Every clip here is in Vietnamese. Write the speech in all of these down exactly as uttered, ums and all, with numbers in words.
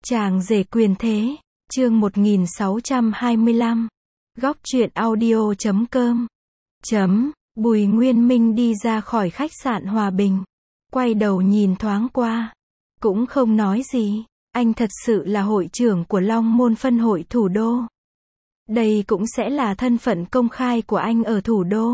Chàng rể quyền thế, chương một nghìn sáu trăm hai mươi lăm. Góc truyện audio chấm com. Chấm, Bùi Nguyên Minh đi ra khỏi khách sạn Hòa Bình. Quay đầu nhìn thoáng qua. Cũng không nói gì. Anh thật sự là hội trưởng của Long Môn phân hội thủ đô. Đây cũng sẽ là thân phận công khai của anh ở thủ đô.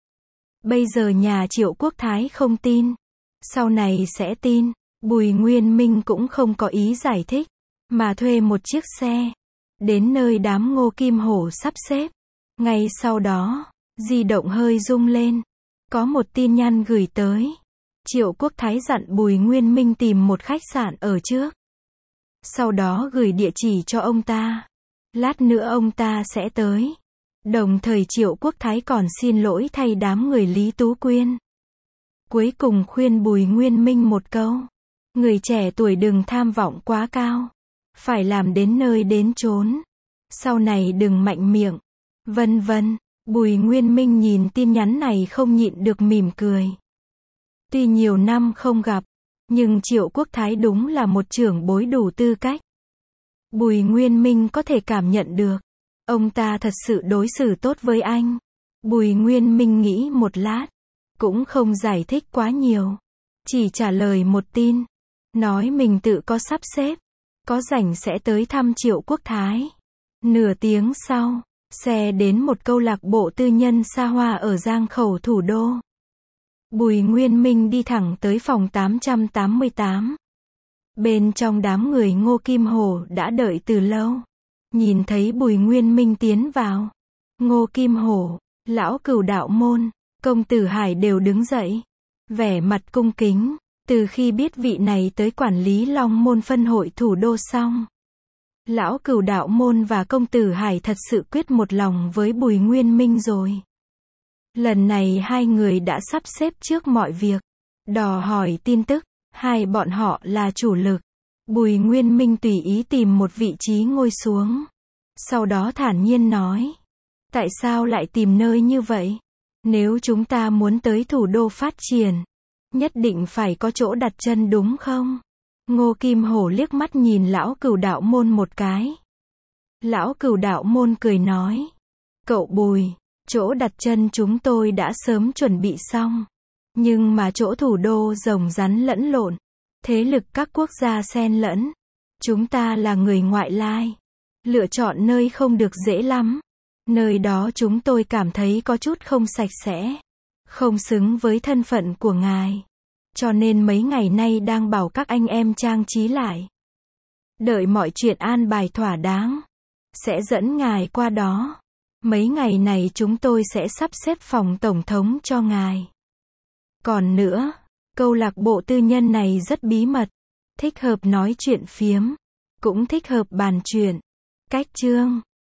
Bây giờ nhà Triệu Quốc Thái không tin. Sau này sẽ tin. Bùi Nguyên Minh cũng không có ý giải thích. Mà thuê một chiếc xe. Đến nơi đám Ngô Kim Hổ sắp xếp. Ngay sau đó, di động hơi rung lên. Có một tin nhắn gửi tới. Triệu Quốc Thái dặn Bùi Nguyên Minh tìm một khách sạn ở trước. Sau đó gửi địa chỉ cho ông ta. Lát nữa ông ta sẽ tới. Đồng thời Triệu Quốc Thái còn xin lỗi thay đám người Lý Tú Quyên. Cuối cùng khuyên Bùi Nguyên Minh một câu. Người trẻ tuổi đừng tham vọng quá cao. Phải làm đến nơi đến chốn. Sau này đừng mạnh miệng. Vân vân. Bùi Nguyên Minh nhìn tin nhắn này không nhịn được mỉm cười. Tuy nhiều năm không gặp, nhưng Triệu Quốc Thái đúng là một trưởng bối đủ tư cách. Bùi Nguyên Minh có thể cảm nhận được. Ông ta thật sự đối xử tốt với anh. Bùi Nguyên Minh nghĩ một lát. Cũng không giải thích quá nhiều. Chỉ trả lời một tin. Nói mình tự có sắp xếp. Có rảnh sẽ tới thăm Triệu Quốc Thái. Nửa tiếng sau, xe đến một câu lạc bộ tư nhân xa hoa ở Giang Khẩu thủ đô. Bùi Nguyên Minh đi thẳng tới phòng tám trăm tám mươi tám. Bên trong đám người Ngô Kim Hổ đã đợi từ lâu. Nhìn thấy Bùi Nguyên Minh tiến vào. Ngô Kim Hổ, Lão Cửu Đạo Môn, Công Tử Hải đều đứng dậy. Vẻ mặt cung kính. Từ khi biết vị này tới quản lý Long Môn phân hội thủ đô xong. Lão Cửu Đạo Môn và Công Tử Hải thật sự quyết một lòng với Bùi Nguyên Minh rồi. Lần này hai người đã sắp xếp trước mọi việc. Đò hỏi tin tức. Hai bọn họ là chủ lực. Bùi Nguyên Minh tùy ý tìm một vị trí ngồi xuống. Sau đó thản nhiên nói. Tại sao lại tìm nơi như vậy? Nếu chúng ta muốn tới thủ đô phát triển, nhất định phải có chỗ đặt chân đúng không? Ngô Kim Hổ liếc mắt nhìn Lão Cửu Đạo Môn một cái. Lão Cửu Đạo Môn cười nói. Cậu Bùi, chỗ đặt chân chúng tôi đã sớm chuẩn bị xong. Nhưng mà chỗ thủ đô rồng rắn lẫn lộn. Thế lực các quốc gia xen lẫn. Chúng ta là người ngoại lai. Lựa chọn nơi không được dễ lắm. Nơi đó chúng tôi cảm thấy có chút không sạch sẽ. Không xứng với thân phận của ngài. Cho nên mấy ngày nay đang bảo các anh em trang trí lại. Đợi mọi chuyện an bài thỏa đáng. Sẽ dẫn ngài qua đó. Mấy ngày này chúng tôi sẽ sắp xếp phòng tổng thống cho ngài. Còn nữa, câu lạc bộ tư nhân này rất bí mật. Thích hợp nói chuyện phiếm. Cũng thích hợp bàn chuyện. Cách chương.